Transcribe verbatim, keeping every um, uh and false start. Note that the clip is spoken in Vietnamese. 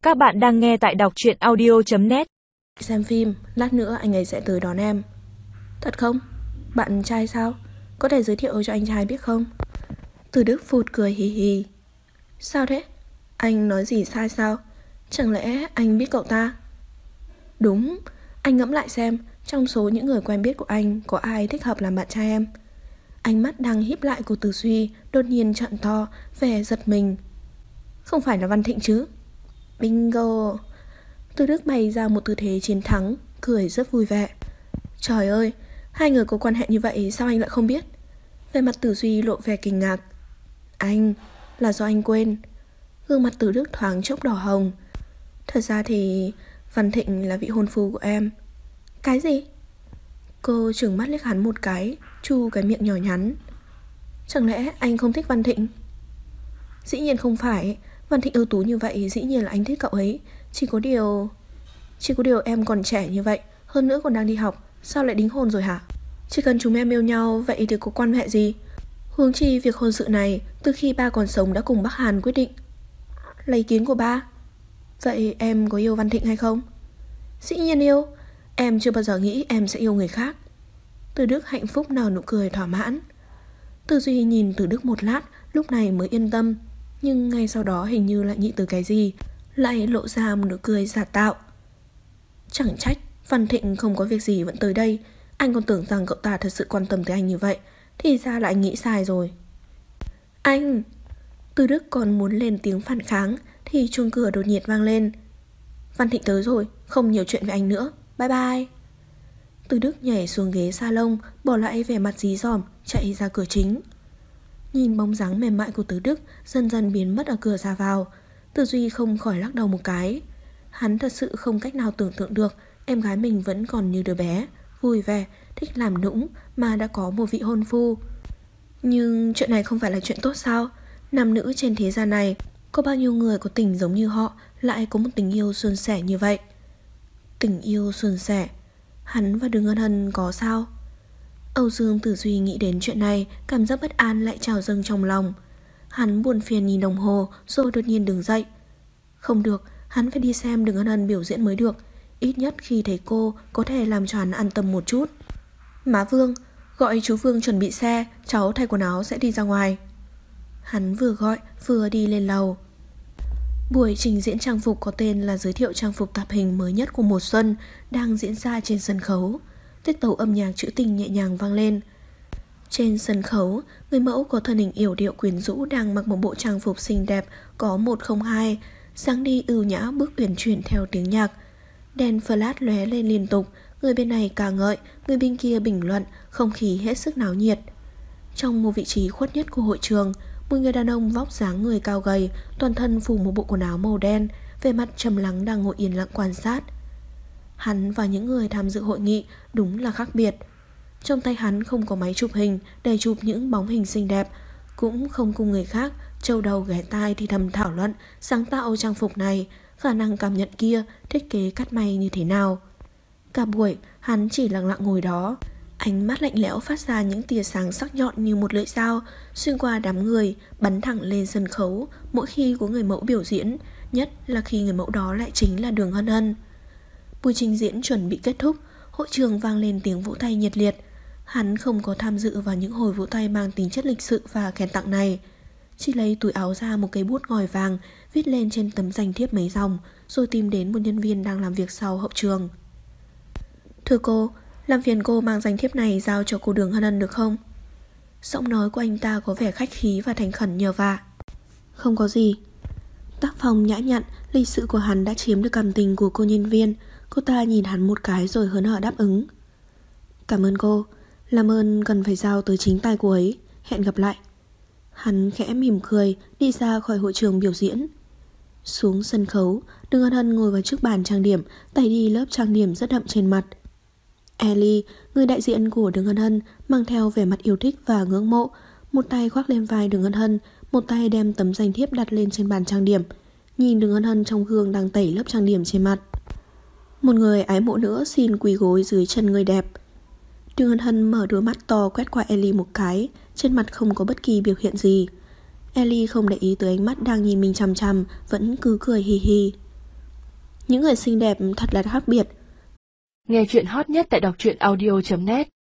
Các bạn đang nghe tại đọc truyện audio chấm net. Xem phim, lát nữa anh ấy sẽ tới đón em. Thật không? Bạn trai sao? Có thể giới thiệu cho anh trai biết không? Từ Đức phụt cười hì hì. Sao thế? Anh nói gì sai sao? Chẳng lẽ anh biết cậu ta? Đúng, anh ngẫm lại xem, trong số những người quen biết của anh có ai thích hợp làm bạn trai em? Ánh mắt đang híp lại của Từ Duy đột nhiên trợn to, vẻ giật mình. Không phải là Văn Thịnh chứ? Bingo! Từ Đức bày ra một tư thế chiến thắng, cười rất vui vẻ. Trời ơi, hai người có quan hệ như vậy sao anh lại không biết? Về mặt Từ Duy lộ vẻ kinh ngạc. Anh, là do anh quên. Gương mặt Từ Đức thoáng chốc đỏ hồng. Thật ra thì Văn Thịnh là vị hôn phu của em. Cái gì? Cô trừng mắt liếc hắn một cái, chu cái miệng nhỏ nhắn. Chẳng lẽ anh không thích Văn Thịnh? Dĩ nhiên không phải. Văn Thịnh ưu tú như vậy, dĩ nhiên là anh thích cậu ấy. Chỉ có điều... Chỉ có điều em còn trẻ như vậy, hơn nữa còn đang đi học, sao lại đính hôn rồi hả? Chỉ cần chúng em yêu nhau, vậy thì có quan hệ gì? Huống chi việc hôn sự này từ khi ba còn sống đã cùng bác Hàn quyết định. Là ý kiến của ba. Vậy em có yêu Văn Thịnh hay không? Dĩ nhiên yêu. Em chưa bao giờ nghĩ em sẽ yêu người khác. Từ Đức hạnh phúc nở nụ cười thỏa mãn. Từ Duy nhìn Từ Đức một lát, lúc này mới yên tâm. Nhưng ngay sau đó hình như lại nghĩ từ cái gì, lại lộ ra một nụ cười giả tạo. Chẳng trách Văn Thịnh không có việc gì vẫn tới đây. Anh còn tưởng rằng cậu ta thật sự quan tâm tới anh như vậy, thì ra là anh nghĩ sai rồi. Anh! Từ Đức còn muốn lên tiếng phản kháng thì chuông cửa đột nhiên vang lên. Văn Thịnh tới rồi, không nhiều chuyện với anh nữa. Bye bye. Từ Đức nhảy xuống ghế salon, bỏ lại vẻ mặt dí dỏm, chạy ra cửa chính. Nhìn bóng dáng mềm mại của Từ Đức dần dần biến mất ở cửa ra vào, Từ Duy không khỏi lắc đầu một cái. Hắn thật sự không cách nào tưởng tượng được em gái mình vẫn còn như đứa bé, vui vẻ, thích làm nũng mà đã có một vị hôn phu. Nhưng chuyện này không phải là chuyện tốt sao? Nam nữ trên thế gian này có bao nhiêu người có tình giống như họ lại có một tình yêu suôn sẻ như vậy? Tình yêu suôn sẻ, hắn và Đường Hân Hân có sao? Âu Dương Tử Duy nghĩ đến chuyện này, cảm giác bất an lại trào dâng trong lòng. Hắn buồn phiền nhìn đồng hồ rồi đột nhiên đứng dậy. Không được, hắn phải đi xem Đường Hân Hân biểu diễn mới được. Ít nhất khi thấy cô có thể làm cho hắn an tâm một chút. Má Vương, gọi chú Vương chuẩn bị xe, cháu thay quần áo sẽ đi ra ngoài. Hắn vừa gọi vừa đi lên lầu. Buổi trình diễn trang phục có tên là giới thiệu trang phục tạp hình mới nhất của mùa xuân đang diễn ra trên sân khấu. Tiết tấu âm nhạc trữ tình nhẹ nhàng vang lên. Trên sân khấu, người mẫu có thân hình yểu điệu quyến rũ đang mặc một bộ trang phục xinh đẹp có một không hai, dáng đi ưu nhã bước uyển chuyển theo tiếng nhạc. Đèn flash lóe lên liên tục, người bên này ca ngợi, người bên kia bình luận, không khí hết sức náo nhiệt. Trong một vị trí khuất nhất của hội trường, một người đàn ông vóc dáng người cao gầy, toàn thân phủ một bộ quần áo màu đen, vẻ mặt trầm lắng đang ngồi yên lặng quan sát. Hắn và những người tham dự hội nghị đúng là khác biệt. Trong tay hắn không có máy chụp hình để chụp những bóng hình xinh đẹp, cũng không cùng người khác trâu đầu ghé tai thì thầm thảo luận sáng tạo trang phục này, khả năng cảm nhận kia, thiết kế cắt may như thế nào. Cả buổi hắn chỉ lặng lặng ngồi đó, ánh mắt lạnh lẽo phát ra những tia sáng sắc nhọn như một lưỡi dao xuyên qua đám người, bắn thẳng lên sân khấu mỗi khi có người mẫu biểu diễn, nhất là khi người mẫu đó lại chính là Đường Hân Hân. Buổi trình diễn chuẩn bị kết thúc, hội trường vang lên tiếng vỗ tay nhiệt liệt. Hắn không có tham dự vào những hồi vỗ tay mang tính chất lịch sự và khen tặng này, chỉ lấy túi áo ra một cây bút ngòi vàng, viết lên trên tấm danh thiếp mấy dòng, rồi tìm đến một nhân viên đang làm việc sau hậu trường. Thưa cô, làm phiền cô mang danh thiếp này giao cho cô Đường Hân Hân được không? Giọng nói của anh ta có vẻ khách khí và thành khẩn nhờ vả. Không có gì. Tác phong nhã nhặn, lịch sự của hắn đã chiếm được cảm tình của cô nhân viên. Cô ta nhìn hắn một cái rồi hớn hở đáp ứng. Cảm ơn cô. Làm ơn cần phải giao tới chính tay cô ấy. Hẹn gặp lại. Hắn khẽ mỉm cười, đi ra khỏi hội trường biểu diễn. Xuống sân khấu, Đường Hân Hân ngồi vào trước bàn trang điểm, tẩy đi lớp trang điểm rất đậm trên mặt. Ellie, người đại diện của Đường Hân Hân, mang theo vẻ mặt yêu thích và ngưỡng mộ, một tay khoác lên vai Đường Hân Hân, một tay đem tấm danh thiếp đặt lên trên bàn trang điểm, nhìn Đường Hân Hân trong gương đang tẩy lớp trang điểm trên mặt. Một người ái mộ nữa xin quỳ gối dưới chân người đẹp. Đường Hân Hân mở đôi mắt to quét qua Ellie một cái, trên mặt không có bất kỳ biểu hiện gì. Ellie không để ý tới ánh mắt đang nhìn mình chằm chằm, vẫn cứ cười hì hì. Những người xinh đẹp thật là khác biệt. Nghe chuyện hot nhất tại đọc truyện audio chấm net.